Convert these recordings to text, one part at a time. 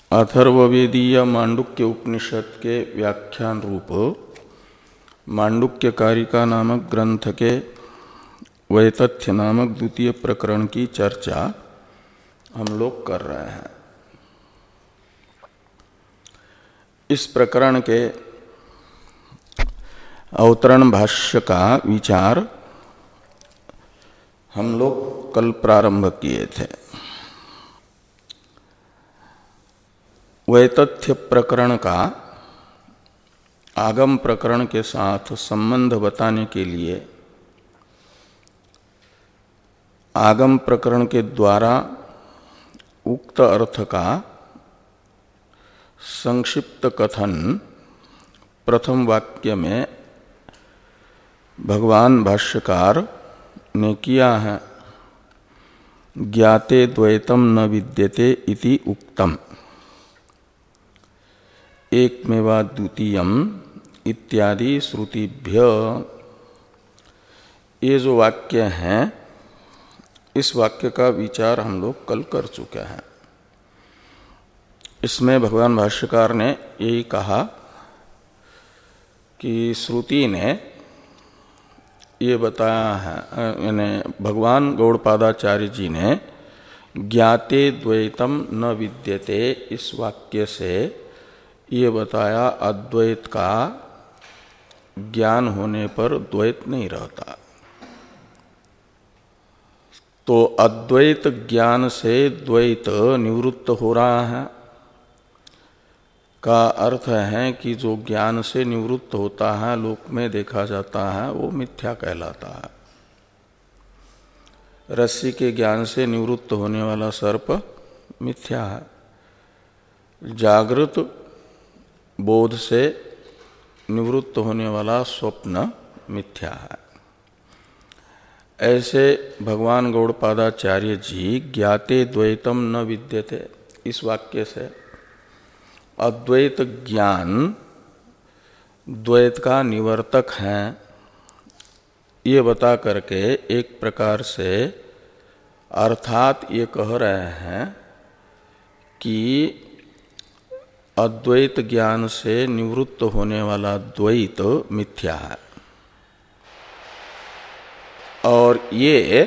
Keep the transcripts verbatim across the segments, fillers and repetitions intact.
अथर्ववेदीय मांडुक्य उपनिषद के व्याख्यान रूप मांडुक्य कारिका नामक ग्रंथ के वैतथ्य नामक द्वितीय प्रकरण की चर्चा हम लोग कर रहे हैं। इस प्रकरण के अवतरण भाष्य का विचार हम लोग कल प्रारंभ किए थे। वैतथ्य प्रकरण का आगम प्रकरण के साथ संबंध बताने के लिए आगम प्रकरण के द्वारा उक्त अर्थ का संक्षिप्त कथन प्रथम वाक्य में भगवान भाष्यकार ने किया है। ज्ञाते द्वैतम न विद्यते इति उक्तम एकमेवा द्वितीयम इत्यादि श्रुतिभ्य। ये जो वाक्य हैं इस वाक्य का विचार हम लोग कल कर चुके हैं। इसमें भगवान भाष्यकार ने यही कहा कि श्रुति ने ये बताया है, यानी भगवान गौड़पादाचार्य जी ने ज्ञाते द्वैतम न विद्यते इस वाक्य से ये बताया अद्वैत का ज्ञान होने पर द्वैत नहीं रहता। तो अद्वैत ज्ञान से द्वैत निवृत्त हो रहा है का अर्थ है कि जो ज्ञान से निवृत्त होता है लोक में देखा जाता है वो मिथ्या कहलाता है। रस्सी के ज्ञान से निवृत्त होने वाला सर्प मिथ्या है। जागृत बोध से निवृत्त होने वाला स्वप्न मिथ्या है। ऐसे भगवान गौड़पादाचार्य जी ज्ञाते द्वैतम न विद्यते इस वाक्य से अद्वैत ज्ञान द्वैत का निवर्तक है ये बता करके एक प्रकार से अर्थात ये कह रहे हैं कि अद्वैत ज्ञान से निवृत्त होने वाला द्वैत मिथ्या है। और ये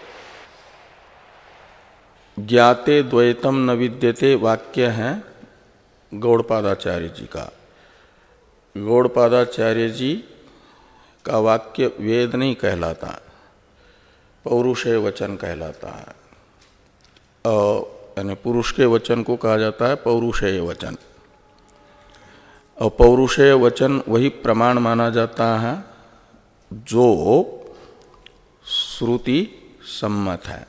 ज्ञाते द्वैतम न विद्यते वाक्य है गौड़पादाचार्य जी का। गौड़पादाचार्य जी का वाक्य वेद नहीं कहलाता, पौरुषेय वचन कहलाता है। यानी पुरुष के वचन को कहा जाता है पौरुषेय वचन। और पौरुषेय वचन वही प्रमाण माना जाता है जो श्रुति सम्मत है।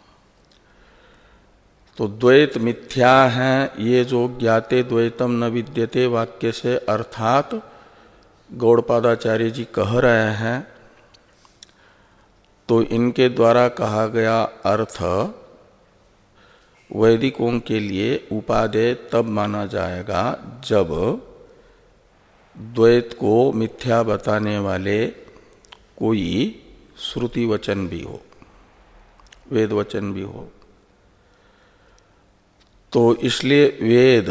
तो द्वैत मिथ्या है ये जो ज्ञाते द्वैतम न विद्यते वाक्य से अर्थात गौड़पादाचार्य जी कह रहे हैं। तो इनके द्वारा कहा गया अर्थ वैदिकों के लिए उपादेय तब माना जाएगा जब द्वैत को मिथ्या बताने वाले कोई श्रुति वचन भी हो, वेद वचन भी हो। तो इसलिए वेद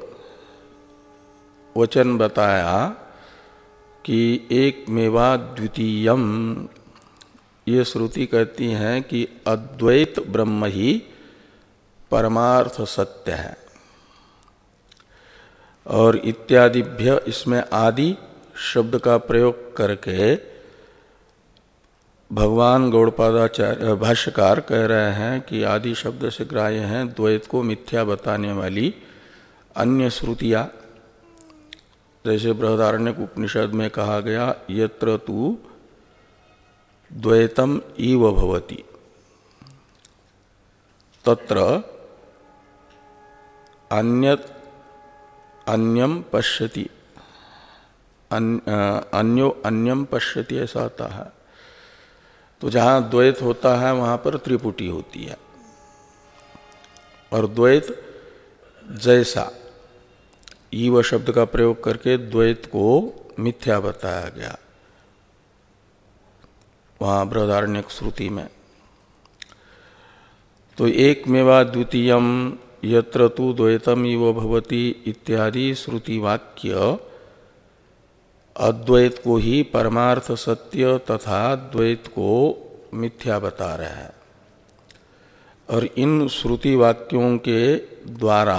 वचन बताया कि एक मेवा द्वितीयम। ये श्रुति कहती है कि अद्वैत ब्रह्म ही परमार्थ सत्य है। और इत्यादिभ्य इसमें आदि शब्द का प्रयोग करके भगवान गौड़पादाचार्य भाष्यकार कह रहे हैं कि आदि शब्द से ग्राह्य हैं द्वैत को मिथ्या बताने वाली अन्य श्रुतियां। जैसे बृहदारण्यक उपनिषद में कहा गया यत्र तु द्वैतम इव भवति तत्र अन्यत अन्यम पश्यति अन्यो अन्यम पश्यति ऐसा आता है। तो जहाँ द्वैत होता है वहाँ पर त्रिपुटी होती है। और द्वैत जैसा ईव शब्द का प्रयोग करके द्वैत को मिथ्या बताया गया वहाँ बृहदारण्यक श्रुति में। तो एक मेवा द्वितीयम यत्र तु द्वैतम इव भवति इत्यादि श्रुति वाक्य अद्वैत को ही परमार्थ सत्य तथा द्वैत को मिथ्या बता रहा है। और इन श्रुति वाक्यों के द्वारा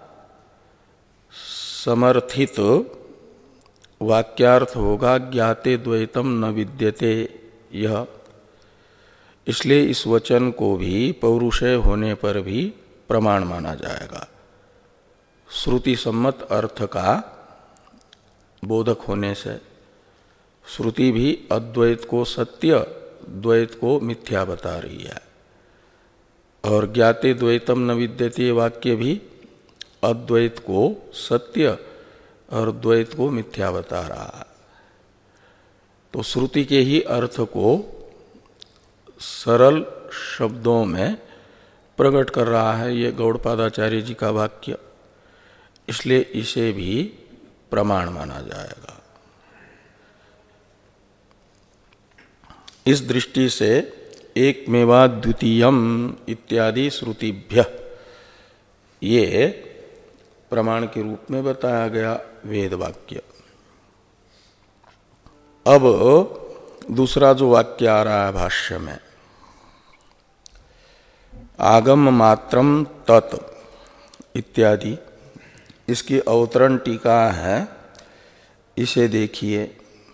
समर्थित वाक्यार्थ होगा ज्ञाते द्वैतम न विद्यते यह। इसलिए इस वचन को भी पौरुषेय होने पर भी प्रमाण माना जाएगा। श्रुति सम्मत अर्थ का बोधक होने से श्रुति भी अद्वैत को सत्य द्वैत को मिथ्या बता रही है, और ज्ञाते द्वैतम न विद्यते वाक्य भी अद्वैत को सत्य और द्वैत को मिथ्या बता रहा है। तो श्रुति के ही अर्थ को सरल शब्दों में प्रकट कर रहा है ये गौड़पादाचार्य जी का वाक्य, इसलिए इसे भी प्रमाण माना जाएगा। इस दृष्टि से एकमेवा द्वितीयम इत्यादि श्रुतिभ्य ये प्रमाण के रूप में बताया गया वेद वाक्य। अब दूसरा जो वाक्य आ रहा है भाष्य में, आगम मात्रम तत् इत्यादि, इसकी अवतरण टीका है, इसे देखिए।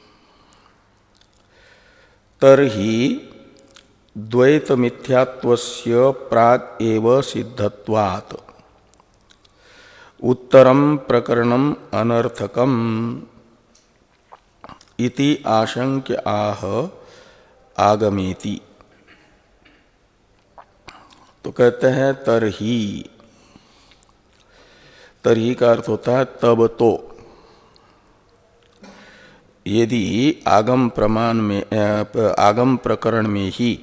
तरहि द्वैत मिथ्यात्वस्य प्राग एव सिद्धत्वात् उत्तरम प्रकरणम अनर्थकम इति आशंक्य आह आगमेति। तो कहते हैं तरही, तरही का अर्थ होता है तब तो। यदि आगम प्रमाण में आगम प्रकरण में ही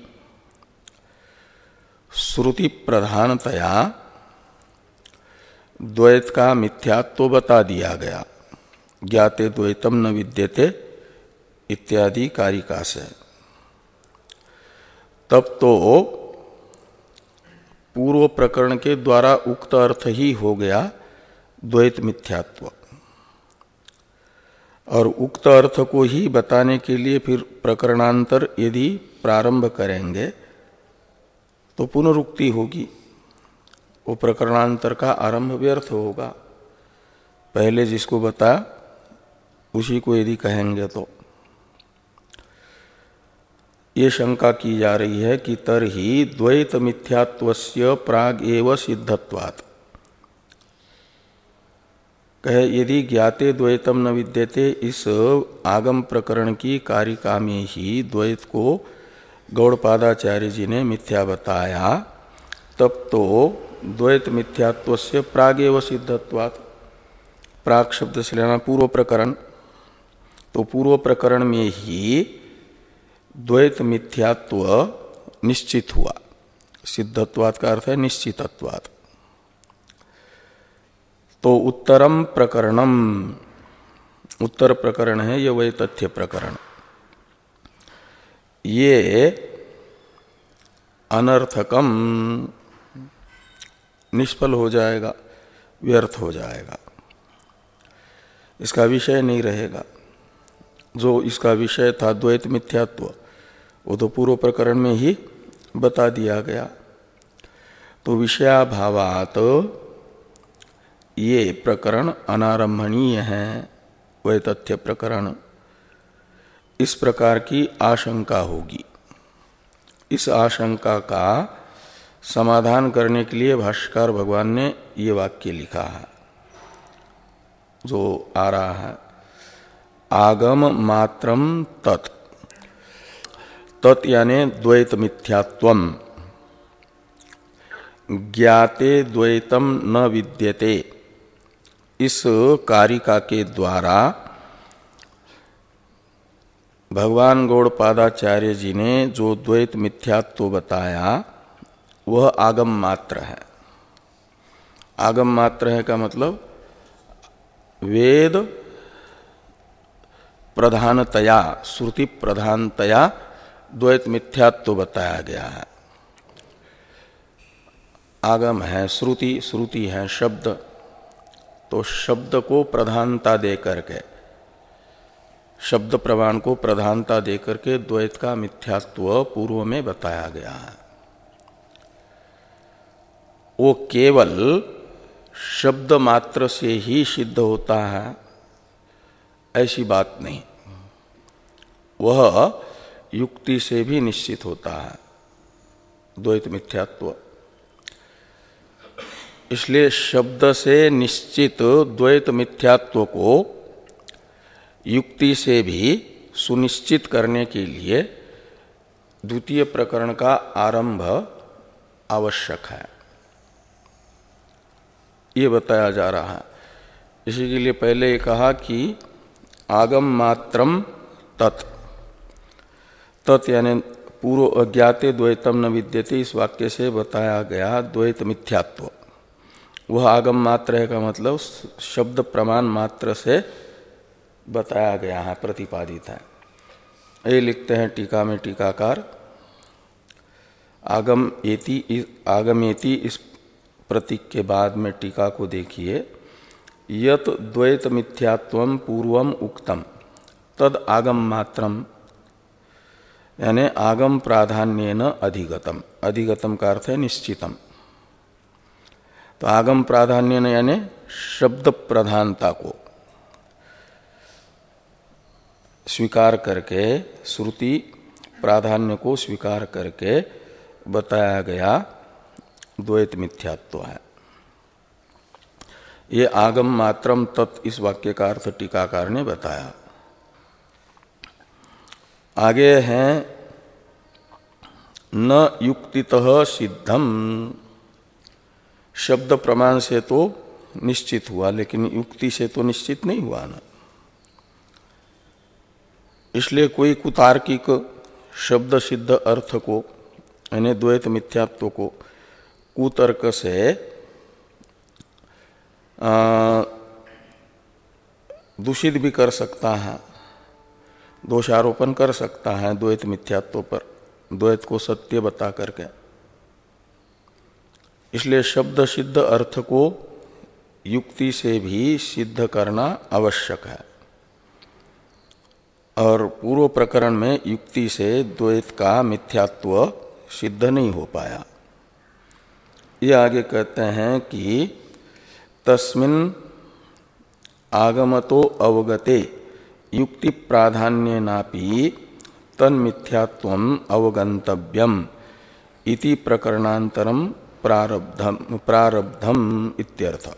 श्रुति प्रधानतया द्वैत का मिथ्यात्व बता दिया गया, ज्ञाते द्वैतम न विद्यते इत्यादि कारिका से, तब तो पूर्व प्रकरण के द्वारा उक्त अर्थ ही हो गया द्वैत मिथ्यात्व। और उक्त अर्थ को ही बताने के लिए फिर प्रकरणांतर यदि प्रारंभ करेंगे तो पुनरुक्ति होगी, वो प्रकरणांतर का आरंभ व्यर्थ होगा। पहले जिसको बता उसी को यदि कहेंगे तो ये शंका की जा रही है कि तरहि द्वैत मिथ्यात्वस्य प्राग एव सिद्धत्वात्। कहे यदि ज्ञाते द्वैतम न विद्यते, इस आगम प्रकरण की कारिका में ही द्वैत को गौड़पादाचार्य जी ने मिथ्या बताया, तब तो द्वैत मिथ्यात्वस्य प्राग एव सिद्धत्वात्। प्राग शब्द से लेना पूर्व प्रकरण, तो पूर्व प्रकरण में ही द्वैत मिथ्यात्व निश्चित हुआ। सिद्धत्वात् का अर्थ है निश्चितत्वात्। तो उत्तरम प्रकरणम, उत्तर प्रकरण है ये वही तथ्य प्रकरण, ये अनर्थकम निष्फल हो जाएगा, व्यर्थ हो जाएगा, इसका विषय नहीं रहेगा। जो इसका विषय था द्वैत मिथ्यात्व, वो तो पूर्व प्रकरण में ही बता दिया गया। तो विषयाभावात ये प्रकरण अनारंभणीय है, वह तथ्य प्रकरण, इस प्रकार की आशंका होगी। इस आशंका का समाधान करने के लिए भाष्यकार भगवान ने ये वाक्य लिखा है जो आ रहा है, आगम मात्रम तत्। तत् यानी द्वैत मिथ्यात्वम, ज्ञाते द्वैतम न विद्यते, इस कारिका के द्वारा भगवान गौड़पादाचार्य जी ने जो द्वैत मिथ्यात्व बताया वह आगम मात्र है। आगम मात्र है का मतलब वेद प्रधानतया, श्रुति प्रधानतया द्वैत मिथ्यात्व बताया गया है। आगम है, श्रुति श्रुति है, शब्द, तो शब्द को प्रधानता दे करके, शब्द प्रमाण को प्रधानता दे करके द्वैत का मिथ्यात्व पूर्व में बताया गया है। वो केवल शब्द मात्र से ही सिद्ध होता है ऐसी बात नहीं, वह युक्ति से भी निश्चित होता है द्वैत मिथ्यात्व। इसलिए शब्द से निश्चित द्वैत मिथ्यात्व को युक्ति से भी सुनिश्चित करने के लिए द्वितीय प्रकरण का आरंभ आवश्यक है, ये बताया जा रहा है। इसी के लिए पहले कहा कि आगम मात्रम तत्, तत् यानी पूर्व अज्ञाते द्वैतम न विद्यते, इस वाक्य से बताया गया द्वैत मिथ्यात्व। वह आगम मात्र है का मतलब शब्द प्रमाण मात्र से बताया गया है, प्रतिपादित है। ये लिखते हैं टीका में टीकाकार, आगम एति, आगमेति इस प्रतीक के बाद में टीका को देखिए, यत द्वैत मिथ्यात्वम पूर्वम उक्तम तद आगम मात्रम, यानी आगम प्राधान्येन अधिगतम, अधिगतम का अर्थ है निश्चितम। तो आगम प्राधान्येन यानी शब्द प्रधानता को स्वीकार करके, श्रुति प्राधान्य को स्वीकार करके बताया गया द्वैत मिथ्यात्व है। ये आगम मात्रम तत् इस वाक्य का अर्थ टीकाकार ने बताया। आगे हैं न युक्तितः सिद्धम, शब्द प्रमाण से तो निश्चित हुआ लेकिन युक्ति से तो निश्चित नहीं हुआ ना। इसलिए कोई कुतार्किक शब्द सिद्ध अर्थ को यानी द्वैत मिथ्यात्व को कुतर्क से दूषित भी कर सकता है, दोषारोपण कर सकता है द्वैत मिथ्यात्व पर, द्वैत को सत्य बता करके। इसलिए शब्द सिद्ध अर्थ को युक्ति से भी सिद्ध करना आवश्यक है, और पूर्व प्रकरण में युक्ति से द्वैत का मिथ्यात्व सिद्ध नहीं हो पाया। ये आगे कहते हैं कि तस्मिन् आगमतो अवगते युक्ति प्राधान्येनापि तन्मिथ्यात्वम् अवगंतव्यम इति प्रकरणांतरम प्रारब्धम प्रारब्धम इत्यर्थ।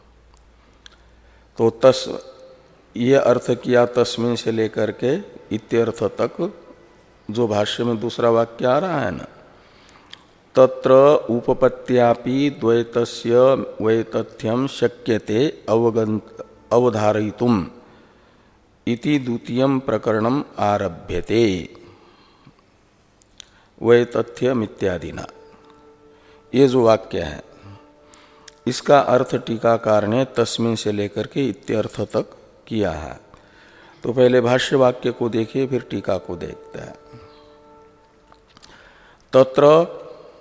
तो तस ये अर्थ किया तस्मिन् से लेकर के इत्यर्थ तक, जो भाष्य में दूसरा वाक्य आ रहा है ना, तत्र उपपत्त्यापि द्वैतस्य वैतथ्यम शक्यते अवगंत अवधारयितुम इति द्वितीयं प्रकरणम आरभ्यते वैतथ्यम इत्यादिना। ये जो वाक्य है इसका अर्थ टीकाकार ने तस्मिन् से लेकर के इत्यर्थ तक किया है। तो पहले भाष्य वाक्य को देखिए, फिर टीका को देखते हैं। तत्र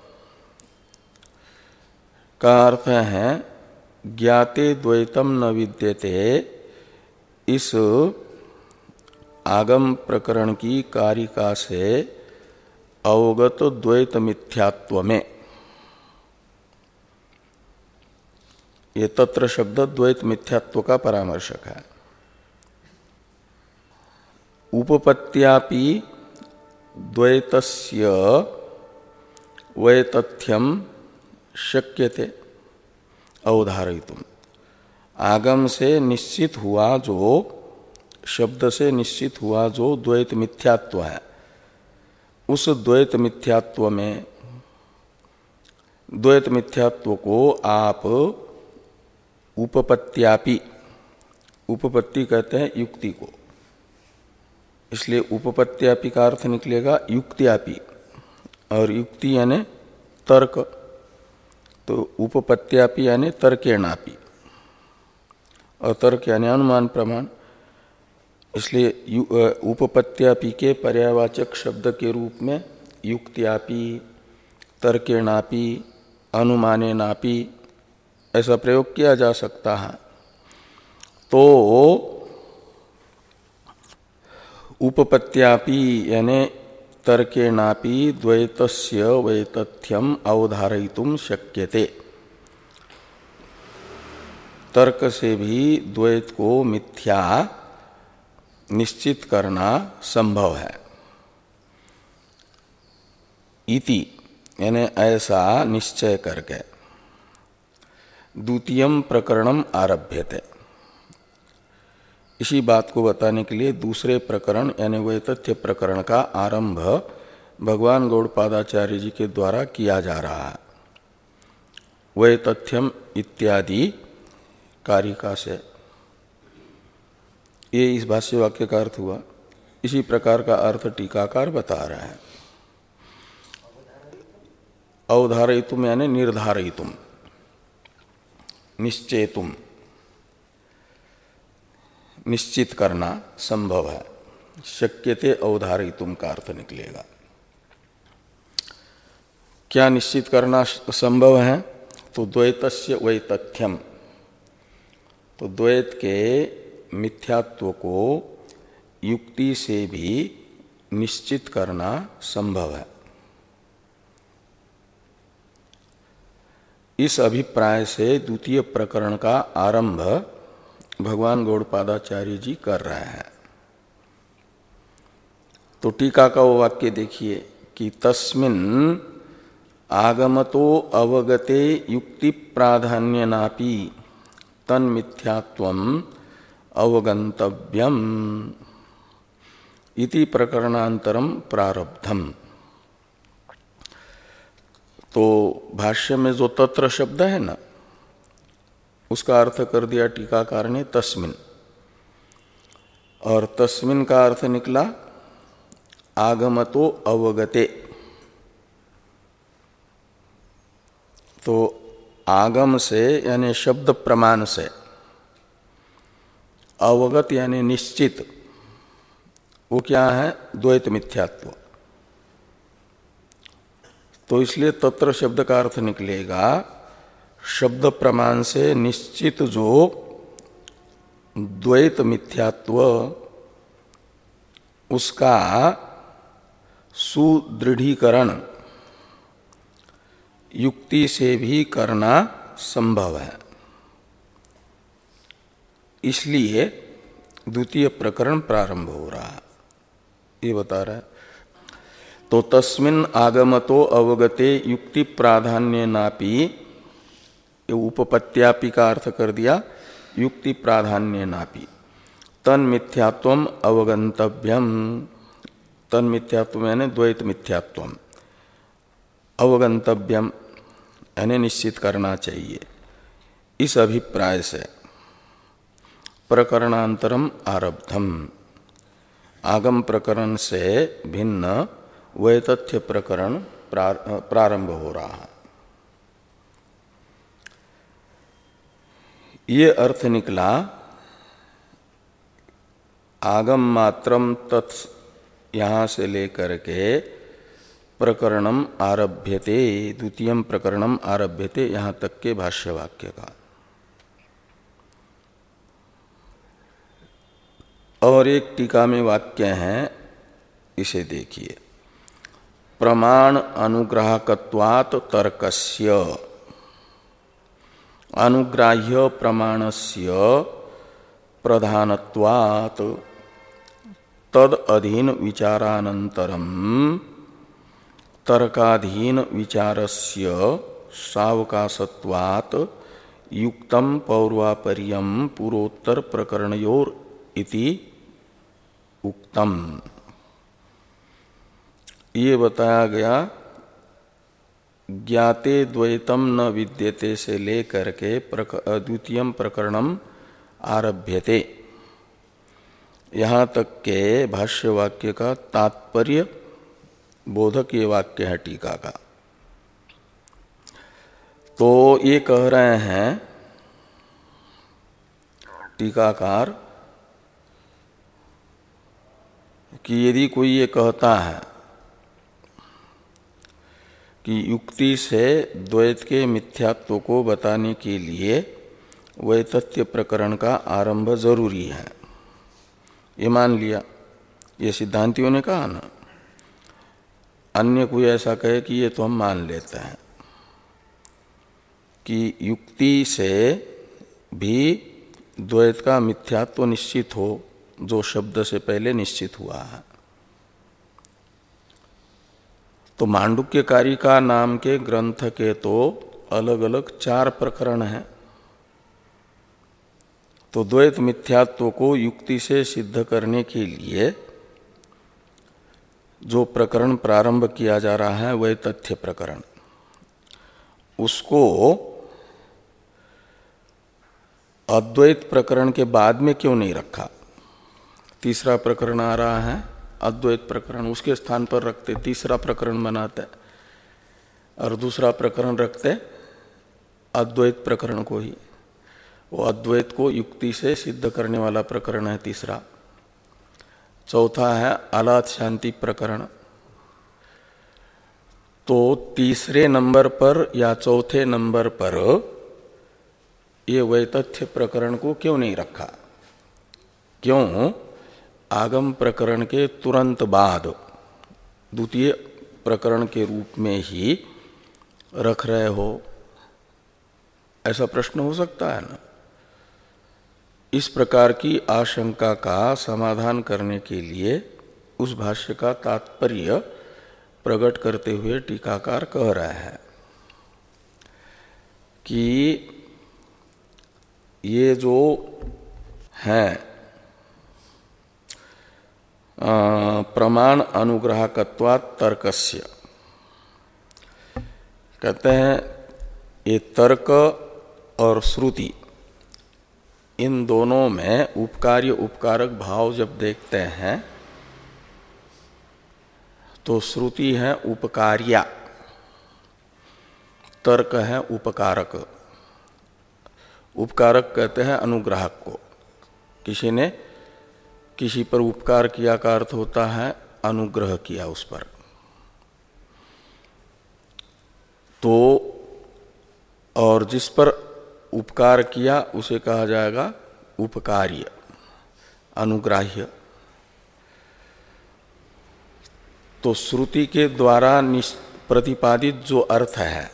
का अर्थ है ज्ञाते द्वैतम न विद्यते, इस आगम प्रकरण की कारिका से अवगत द्वैत मिथ्यात्व में, ये तत्र शब्द द्वैत मिथ्यात्व का परामर्शक है। उपपत्त्यापि द्वैतस्य वैतथ्यम शक्यते अवधारयितुम, आगम से निश्चित हुआ जो, शब्द से निश्चित हुआ जो द्वैत मिथ्यात्व है, उस द्वैत मिथ्यात्व में, द्वैत मिथ्यात्व को आप उपपत्त्यापि, उपपत्ति कहते हैं युक्ति को, इसलिए उपपत्त्यापि का अर्थ निकलेगा युक्त्यापि, और युक्ति यानी तर्क, तो उपपत्त्यापि यानी तर्केणापि, और तर्क यानी अनुमान प्रमाण। इसलिए उपपत्त्यापि के पर्यायवाचक शब्द के रूप में युक्त्यापि, तर्केणापि अनुमाने नापी ऐसा प्रयोग किया जा सकता है। तो उपपत्त्यापि यानी तर्केणापि द्वैतस्य वैतथ्यम अवधारयितुम शक्यते, तर्क से भी द्वैत को मिथ्या निश्चित करना संभव है। इति यानी ऐसा निश्चय करके द्वितीयम प्रकरणम आरभ्यते, इसी बात को बताने के लिए दूसरे प्रकरण यानी वैतथ्य प्रकरण का आरंभ भगवान गौड़पादाचार्य जी के द्वारा किया जा रहा है। वैतथ्यम इत्यादि कारिका से ये इस भाष्य वाक्य का अर्थ हुआ। इसी प्रकार का अर्थ टीकाकार बता रहे हैं। अवधारयितुम यानी निर्धारयितुम, निश्चेतुम, निश्चित करना संभव है। शक्यते अवधारयितुम का अर्थ निकलेगा। क्या निश्चित करना संभव है? तो द्वैतस्य वैतथ्यम, तो द्वैत के मिथ्यात्व को युक्ति से भी निश्चित करना संभव है। इस अभिप्राय से द्वितीय प्रकरण का आरंभ भगवान गौड़पादाचार्य जी कर रहे हैं। तो टीका का वो वाक्य देखिए कि तस्मिन् आगमतो अवगते युक्ति प्राधान्यनापि तन्मिथ्यात्वम अवगंतव्यम इति प्रकरणांतरम प्रारब्धम। तो भाष्य में जो तत्र शब्द है ना, उसका अर्थ कर दिया टीकाकार ने तस्मिन्, और तस्मिन् का अर्थ निकला आगमतो अवगते। तो आगम से यानी शब्द प्रमाण से, अवगत यानी निश्चित, वो क्या है? द्वैत मिथ्यात्व। तो इसलिए तत्र शब्द का अर्थ निकलेगा शब्द प्रमाण से निश्चित जो द्वैत मिथ्यात्व, उसका सुदृढ़ीकरण युक्ति से भी करना संभव है। इसलिए द्वितीय प्रकरण प्रारंभ हो रहा है, ये बता रहा है। तो तस्मिन् आगमतो अवगते युक्ति प्राधान्य नापि, ये उपपत्त्यापि का अर्थ कर दिया युक्ति प्राधान्य नापि, तन मिथ्यात्वम अवगंतव्यम। तन मिथ्यात्व यानी द्वैत मिथ्यात्वम, अवगंतव्यम यानी निश्चित करना चाहिए। इस अभिप्राय से प्रकरणांतरम आरब्धम, आगम प्रकरण से भिन्न वैतथ्य प्रकरण प्रारंभ हो रहा है। ये अर्थ निकला आगम मात्रम तत्, यहाँ से लेकर के प्रकरणम आरभ्यते, द्वितीयम प्रकरणम आरभ्यते, यहाँ तक के भाष्य वाक्य का। और एक टीका में वाक्य है, इसे देखिए। प्रमाण अनुग्राहकत्वात् तर्कस्य अनुग्राह्य प्रमाणस्य प्रधानत्वात् तद अधीन विचारानंतरम तर्काधीन विचारस्य सावकाशत्वात् युक्तम पौर्वापर्यम पूर्वोत्तर प्रकरणयोर इति उक्तम। ये बताया गया ज्ञाते द्वैतम न विद्यते से लेकर के द्वितीयम प्रकरणम आरभ्यते, यहाँ तक के भाष्य वाक्य का तात्पर्य बोधक ये वाक्य है टीका का। तो ये कह रहे हैं टीकाकार कि यदि कोई ये कहता है कि युक्ति से द्वैत के मिथ्यात्व को बताने के लिए वैतथ्य प्रकरण का आरंभ जरूरी है, ये मान लिया। ये सिद्धांतियों ने कहा ना। अन्य कोई ऐसा कहे कि ये तो हम मान लेते हैं कि युक्ति से भी द्वैत का मिथ्यात्व निश्चित हो, जो शब्द से पहले निश्चित हुआ है। तो मांडुक्यकारिका नाम के ग्रंथ के तो अलग अलग चार प्रकरण हैं। तो द्वैत मिथ्यात्व को युक्ति से सिद्ध करने के लिए जो प्रकरण प्रारंभ किया जा रहा है वह तथ्य प्रकरण, उसको अद्वैत प्रकरण के बाद में क्यों नहीं रखा? तीसरा प्रकरण आ रहा है अद्वैत प्रकरण, उसके स्थान पर रखते तीसरा प्रकरण बनाते और दूसरा प्रकरण रखते अद्वैत प्रकरण को ही। वो अद्वैत को युक्ति से सिद्ध करने वाला प्रकरण है तीसरा। चौथा है आलात शांति प्रकरण। तो तीसरे नंबर पर या चौथे नंबर पर ये वैतथ्य प्रकरण को क्यों नहीं रखा? क्यों आगम प्रकरण के तुरंत बाद द्वितीय प्रकरण के रूप में ही रख रहे हो? ऐसा प्रश्न हो सकता है ना। इस प्रकार की आशंका का समाधान करने के लिए उस भाष्य का तात्पर्य प्रकट करते हुए टीकाकार कह रहा है कि ये जो है प्रमाण अनुग्राहकत्वात् तर्कस्य, कहते हैं ये तर्क और श्रुति इन दोनों में उपकार्य उपकारक भाव जब देखते हैं तो श्रुति है उपकार्या, तर्क है उपकारक। उपकारक कहते हैं अनुग्राहक को, किसी ने किसी पर उपकार किया का अर्थ होता है अनुग्रह किया उस पर। तो और जिस पर उपकार किया उसे कहा जाएगा उपकार्य, अनुग्राह्य। तो श्रुति के द्वारा प्रतिपादित जो अर्थ है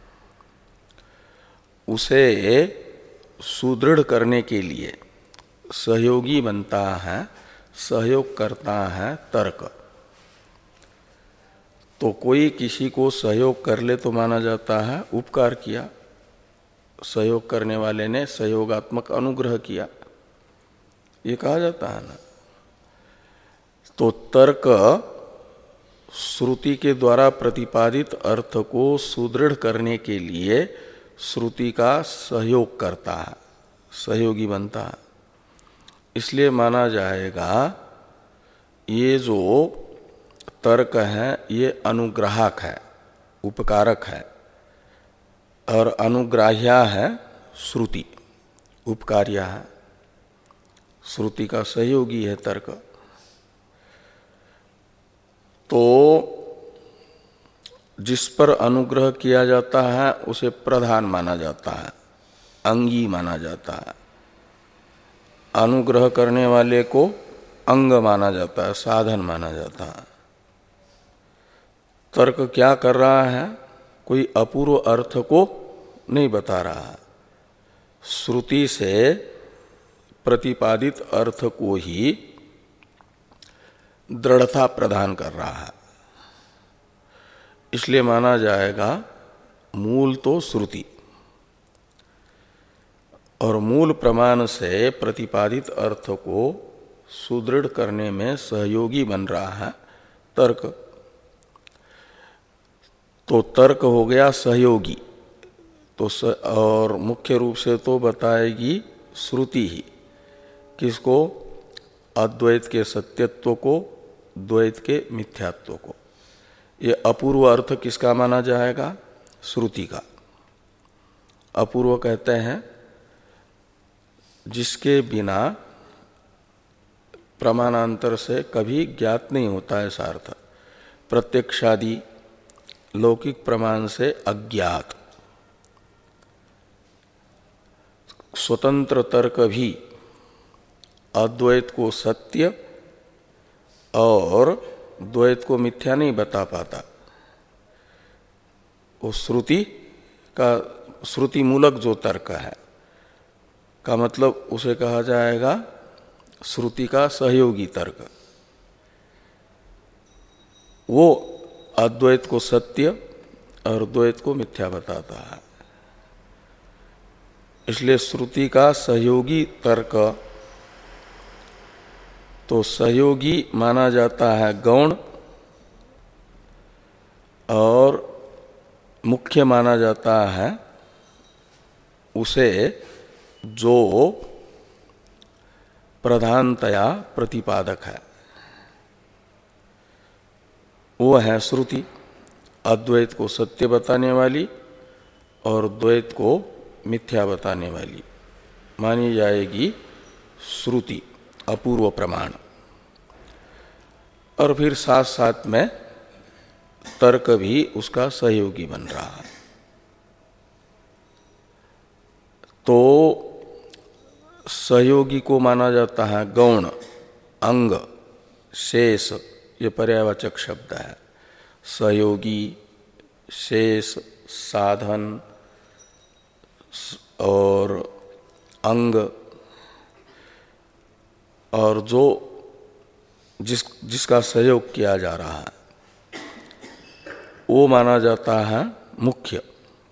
उसे सुदृढ़ करने के लिए सहयोगी बनता है, सहयोग करता है तर्क। तो कोई किसी को सहयोग कर ले तो माना जाता है उपकार किया, सहयोग करने वाले ने सहयोगात्मक अनुग्रह किया, ये कहा जाता है ना। तो तर्क श्रुति के द्वारा प्रतिपादित अर्थ को सुदृढ़ करने के लिए श्रुति का सहयोग करता है, सहयोगी बनता है। इसलिए माना जाएगा ये जो तर्क है ये अनुग्राहक है, उपकारक है, और अनुग्राह्या है श्रुति, उपकार्या है। श्रुति का सहयोगी है तर्क। तो जिस पर अनुग्रह किया जाता है उसे प्रधान माना जाता है, अंगी माना जाता है। अनुग्रह करने वाले को अंग माना जाता है, साधन माना जाता है। तर्क क्या कर रहा है? कोई अपूर्व अर्थ को नहीं बता रहा है, श्रुति से प्रतिपादित अर्थ को ही दृढ़ता प्रदान कर रहा है। इसलिए माना जाएगा मूल तो श्रुति, और मूल प्रमाण से प्रतिपादित अर्थ को सुदृढ़ करने में सहयोगी बन रहा है तर्क। तो तर्क हो गया सहयोगी, तो स, और मुख्य रूप से तो बताएगी श्रुति ही किसको? अद्वैत के सत्यत्व को, द्वैत के मिथ्यात्व को। ये अपूर्व अर्थ किसका माना जाएगा? श्रुति का। अपूर्व कहते हैं जिसके बिना प्रमाणांतर से कभी ज्ञात नहीं होता ऐसा अर्थ। प्रत्यक्षादि लौकिक प्रमाण से अज्ञात। स्वतंत्र तर्क भी अद्वैत को सत्य और द्वैत को मिथ्या नहीं बता पाता। वो श्रुति का श्रुति मूलक जो तर्क है का मतलब उसे कहा जाएगा श्रुति का सहयोगी तर्क। वो अद्वैत को सत्य और द्वैत को मिथ्या बताता है। इसलिए श्रुति का सहयोगी तर्क तो सहयोगी माना जाता है गौण और मुख्य माना जाता है उसे जो प्रधानतया प्रतिपादक है। वो है श्रुति, अद्वैत को सत्य बताने वाली और द्वैत को मिथ्या बताने वाली मानी जाएगी श्रुति, अपूर्व प्रमाण। और फिर साथ साथ में तर्क भी उसका सहयोगी बन रहा है। तो सहयोगी को माना जाता है गौण, अंग, शेष, ये पर्यायवाचक शब्द है। सहयोगी, शेष, साधन और अंग, और जो जिस जिसका सहयोग किया जा रहा है वो माना जाता है मुख्य।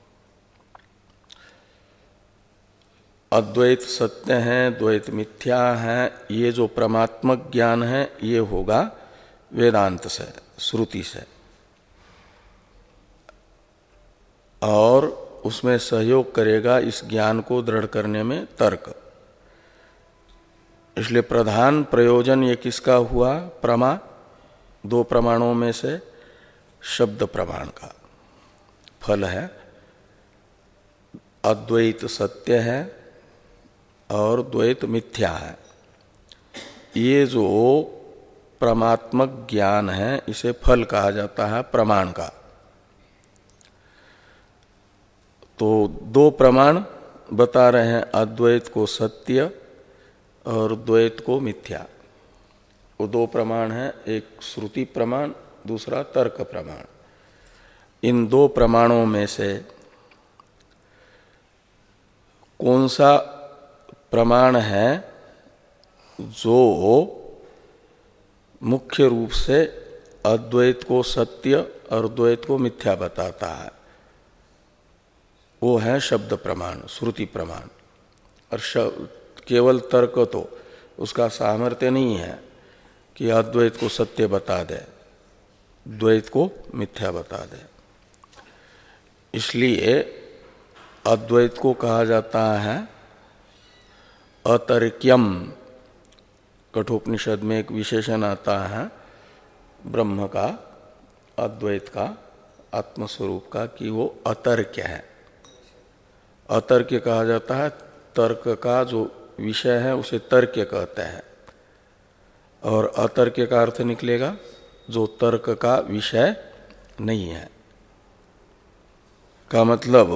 अद्वैत सत्य है, द्वैत मिथ्या है, ये जो प्रमात्मक ज्ञान है ये होगा वेदांत से, श्रुति से, और उसमें सहयोग करेगा इस ज्ञान को दृढ़ करने में तर्क। इसलिए प्रधान प्रयोजन ये किसका हुआ? प्रमा, दो प्रमाणों में से शब्द प्रमाण का फल है। अद्वैत सत्य है और द्वैत मिथ्या है। ये जो प्रमात्मक ज्ञान है इसे फल कहा जाता है प्रमाण का। तो दो प्रमाण बता रहे हैं, अद्वैत को सत्य और द्वैत को मिथ्या। वो दो प्रमाण हैं, एक श्रुति प्रमाण, दूसरा तर्क प्रमाण। इन दो प्रमाणों में से कौन सा प्रमाण है जो मुख्य रूप से अद्वैत को सत्य और द्वैत को मिथ्या बताता है? वो है शब्द प्रमाण, श्रुति प्रमाण। और केवल तर्क तो उसका सामर्थ्य नहीं है कि अद्वैत को सत्य बता दे, द्वैत को मिथ्या बता दे। इसलिए अद्वैत को कहा जाता है अतर्क्यम। कठोपनिषद में एक विशेषण आता है ब्रह्म का, अद्वैत का, आत्मस्वरूप का, कि वो अतर्क्य है। अतर्क्य कहा जाता है तर्क का जो विषय है उसे तर्क्य कहते हैं, और अतर्क्य का अर्थ निकलेगा जो तर्क का विषय नहीं है। का मतलब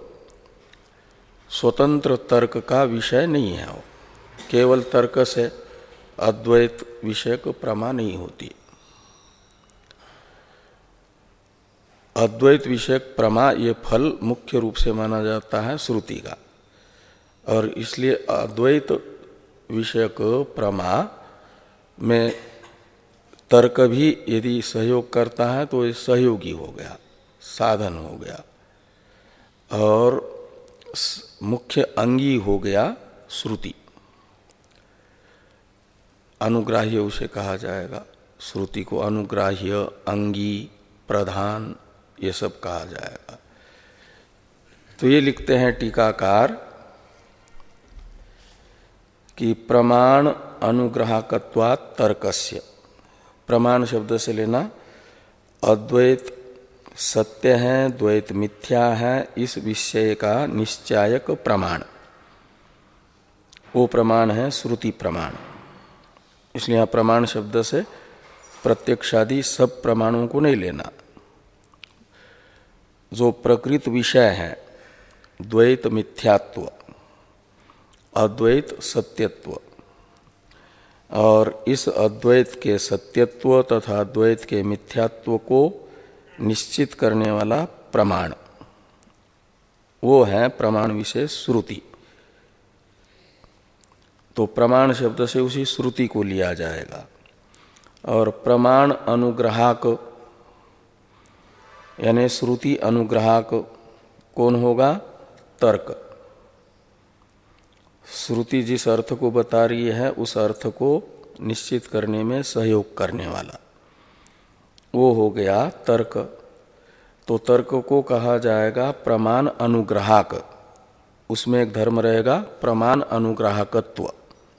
स्वतंत्र तर्क का विषय नहीं है वो। केवल तर्क से अद्वैत विषय को प्रमा नहीं होती। अद्वैत विषयक प्रमा ये फल मुख्य रूप से माना जाता है श्रुति का, और इसलिए अद्वैत विषयक प्रमा में तर्क भी यदि सहयोग करता है तो ये सहयोगी हो गया, साधन हो गया, और मुख्य अंगी हो गया श्रुति। अनुग्राह्य उसे कहा जाएगा, श्रुति को अनुग्राह्य, अंगी, प्रधान ये सब कहा जाएगा। तो ये लिखते हैं टीकाकार कि प्रमाण अनुग्राहकत्वात् तर्कस्य। प्रमाण शब्द से लेना अद्वैत सत्य है, द्वैत मिथ्या है, इस विषय का निश्चायक प्रमाण, वो प्रमाण है श्रुति प्रमाण। इसलिए यहाँ प्रमाण शब्द से प्रत्यक्षादि सब प्रमाणों को नहीं लेना। जो प्रकृत विषय है द्वैत मिथ्यात्व, अद्वैत सत्यत्व, और इस अद्वैत के सत्यत्व तथा द्वैत के मिथ्यात्व को निश्चित करने वाला प्रमाण, वो है प्रमाण विशेष श्रुति। तो प्रमाण शब्द से उसी श्रुति को लिया जाएगा। और प्रमाण अनुग्राहक यानी श्रुति अनुग्राहक कौन होगा? तर्क। श्रुति जिस अर्थ को बता रही है उस अर्थ को निश्चित करने में सहयोग करने वाला वो हो गया तर्क। तो तर्क को कहा जाएगा प्रमाण अनुग्राहक। उसमें एक धर्म रहेगा प्रमाण अनुग्राहकत्व।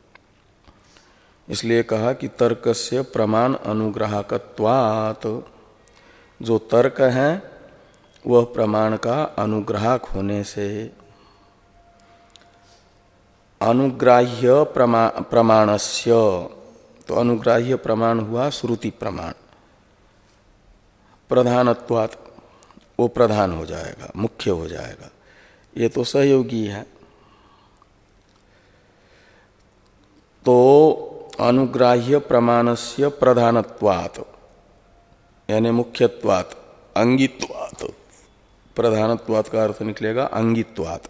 इसलिए कहा कि तर्कस्य प्रमाण अनुग्राहकत्वात्, जो तर्क है वह प्रमाण का अनुग्राहक होने से। अनुग्राह्य प्रमा, प्रमाणस्य, तो अनुग्राह्य प्रमाण हुआ श्रुति प्रमाण। प्रधानत्वात्, वो प्रधान हो जाएगा, मुख्य हो जाएगा। ये तो सहयोगी है। तो अनुग्राह्य प्रमाणस्य प्रधानत्वात् यानी मुख्यत्वात्, अंगित्वात्, प्रधानत्वात् का अर्थ निकलेगा अंगित्वात्।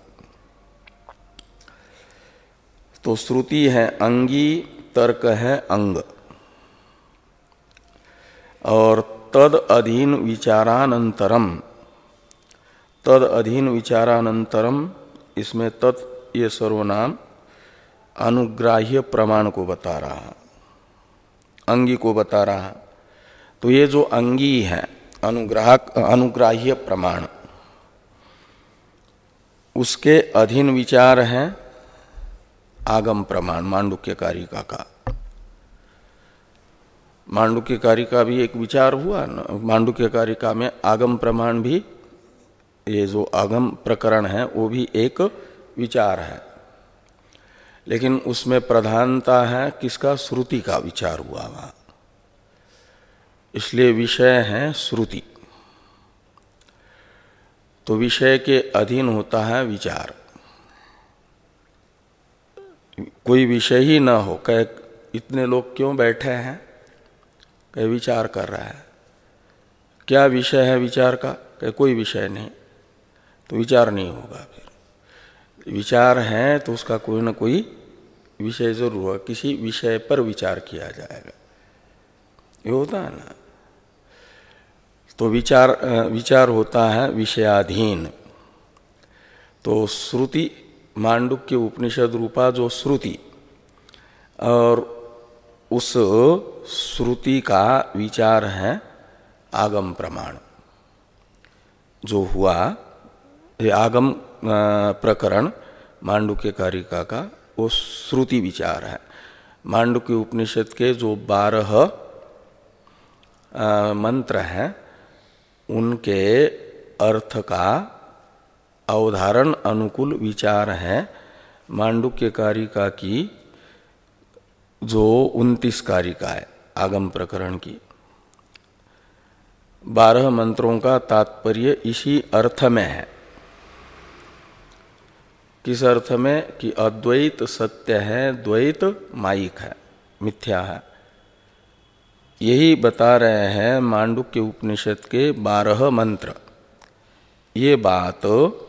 तो श्रुति है अंगी, तर्क है अंग। और तद अधीन विचारानंतरम, तद अधीन विचारानंतरम, इसमें तत् ये सर्वनाम अनुग्राह्य प्रमाण को बता रहा, अंगी को बता रहा। तो ये जो अंगी है अनुग्राहक अनुग्राह्य प्रमाण, उसके अधीन विचार है आगम प्रमाण मांडुक्य कारिका का। मांडुक्य कारिका भी एक विचार हुआ न। मांडुक्य कारिका में आगम प्रमाण भी, ये जो आगम प्रकरण है वो भी एक विचार है, लेकिन उसमें प्रधानता है किसका? श्रुति का विचार हुआ वहां। इसलिए विषय है श्रुति। तो विषय के अधीन होता है विचार। कोई विषय ही ना हो, कहे इतने लोग क्यों बैठे हैं, कहे विचार कर रहा है। क्या विषय है विचार का? कहे कोई विषय नहीं, तो विचार नहीं होगा। फिर विचार है तो उसका कोई ना कोई विषय जरूर होगा, किसी विषय पर विचार किया जाएगा, ये होता है ना। तो विचार विचार होता है विषयाधीन। तो श्रुति मांडुक्य उपनिषद रूपा जो श्रुति, और उस श्रुति का विचार है आगम प्रमाण। जो हुआ ये आगम प्रकरण मांडुक्य कारिका का, वो श्रुति विचार है। मांडुक्य उपनिषद के जो बारह मंत्र हैं उनके अर्थ का अवधारण अनुकूल विचार है मांडुक्य कारिका की जो उनतीस कारिका है आगम प्रकरण की। बारह मंत्रों का तात्पर्य इसी अर्थ में है। किस अर्थ में? कि अद्वैत सत्य है, द्वैत मायिक है, मिथ्या है। यही बता रहे हैं मांडुक्य उपनिषद के बारह मंत्र। ये बात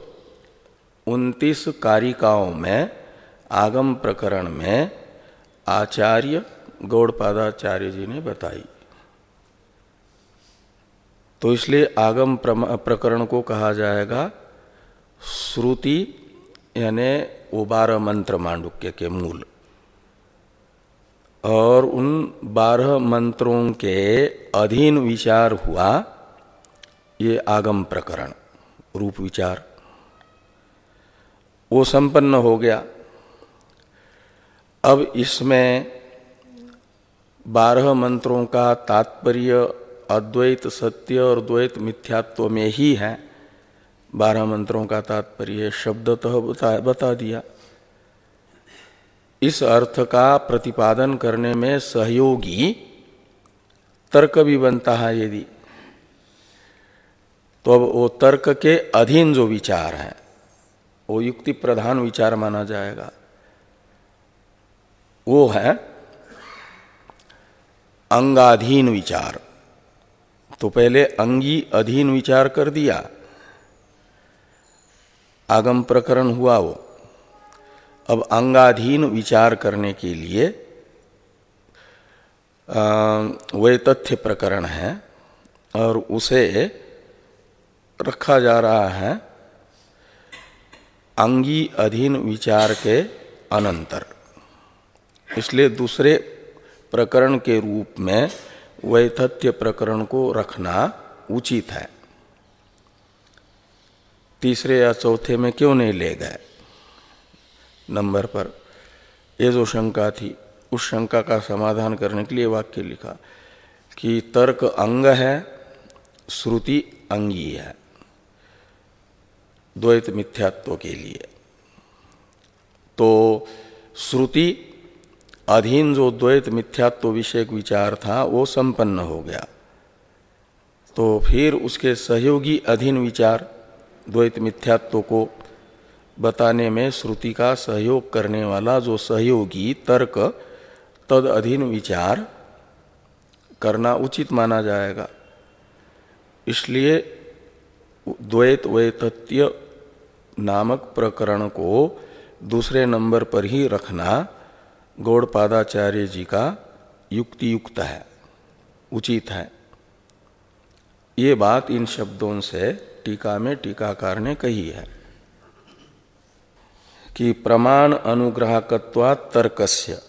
उनतीस कारिकाओं में आगम प्रकरण में आचार्य गौड़पादाचार्य जी ने बताई। तो इसलिए आगम प्रकरण को कहा जाएगा श्रुति, यानी वो बारह मंत्र मांडुक्य के मूल। और उन बारह मंत्रों के अधीन विचार हुआ ये आगम प्रकरण रूप विचार, वो संपन्न हो गया। अब इसमें बारह मंत्रों का तात्पर्य अद्वैत सत्य और द्वैत मिथ्यात्व में ही है। बारह मंत्रों का तात्पर्य शब्दतः बता, बता दिया। इस अर्थ का प्रतिपादन करने में सहयोगी तर्क भी बनता है। यदि तो अब वो तर्क के अधीन जो विचार है वो युक्ति प्रधान विचार माना जाएगा। वो है अंगाधीन विचार। तो पहले अंगी अधीन विचार कर दिया, आगम प्रकरण हुआ वो। अब अंगाधीन विचार करने के लिए वह तथ्य प्रकरण है और उसे रखा जा रहा है अंगी अधीन विचार के अनंतर। इसलिए दूसरे प्रकरण के रूप में वैतथ्य प्रकरण को रखना उचित है। तीसरे या चौथे में क्यों नहीं ले गए नंबर पर? ये जो शंका थी उस शंका का समाधान करने के लिए वाक्य लिखा कि तर्क अंग है, श्रुति अंगी है द्वैत मिथ्यात्व के लिए। तो श्रुति अधीन जो द्वैत मिथ्यात्व विषयक विचार था वो संपन्न हो गया। तो फिर उसके सहयोगी अधीन विचार द्वैत मिथ्यात्व को बताने में श्रुति का सहयोग करने वाला जो सहयोगी तर्क तद अधीन विचार करना उचित माना जाएगा। इसलिए द्वैत वैतथ्य नामक प्रकरण को दूसरे नंबर पर ही रखना गौड़पादाचार्य जी का युक्ति युक्त है, उचित है। ये बात इन शब्दों से टीका में टीकाकार ने कही है कि प्रमाण अनुग्राहकत्वात् तर्कस्य,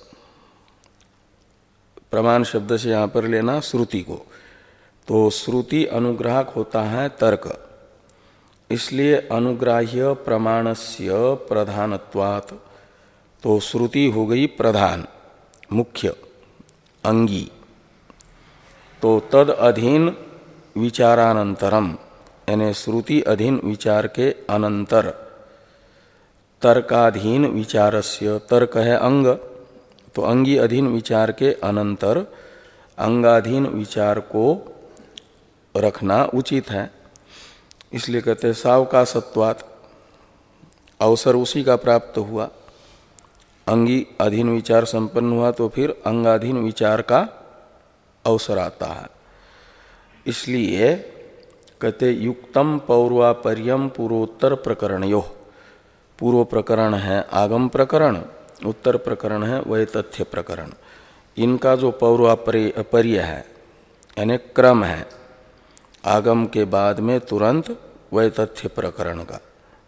प्रमाण शब्द से यहां पर लेना श्रुति को, तो श्रुति अनुग्राहक होता है तर्क, इसलिए अनुग्राह्य प्रमाणस्य प्रधानत्वात्, तो श्रुति हो गई प्रधान मुख्य अंगी। तो तद अधीन विचारानंतरम यानी श्रुति अधीन विचार के अनंतर तर्काधीन विचारस्य, तर्क है अंग, तो अंगी अधीन विचार के अनंतर अंगाधीन विचार को रखना उचित है। इसलिए कहते हैं सावकाशत्वात्, अवसर उसी का प्राप्त हुआ। अंगी अधीन विचार संपन्न हुआ तो फिर अंगाधीन विचार का अवसर आता है। इसलिए कहते युक्तम पौर्वापर्यम पूर्वोत्तर प्रकरणयोः, पूर्व प्रकरण है आगम प्रकरण, उत्तर प्रकरण है वैतथ्य प्रकरण। इनका जो पौर्वापर्य है यानी क्रम है आगम के बाद में तुरंत वैतथ्य प्रकरण का,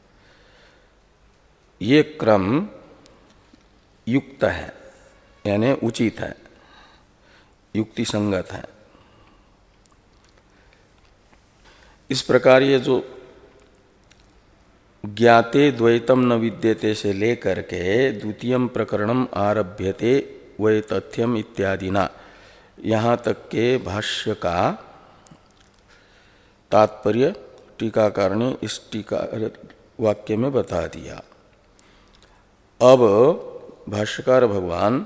ये क्रम युक्त है यानी उचित है, युक्ति संगत है। इस प्रकार ये जो ज्ञाते द्वैतम न विद्यते से लेकर के द्वितीयम प्रकरणम आरभ्यते वैतथ्यम इत्यादिना, यहाँ तक के भाष्य का तात्पर्य टीकाकार ने इस टीका वाक्य में बता दिया। अब भाष्यकार भगवान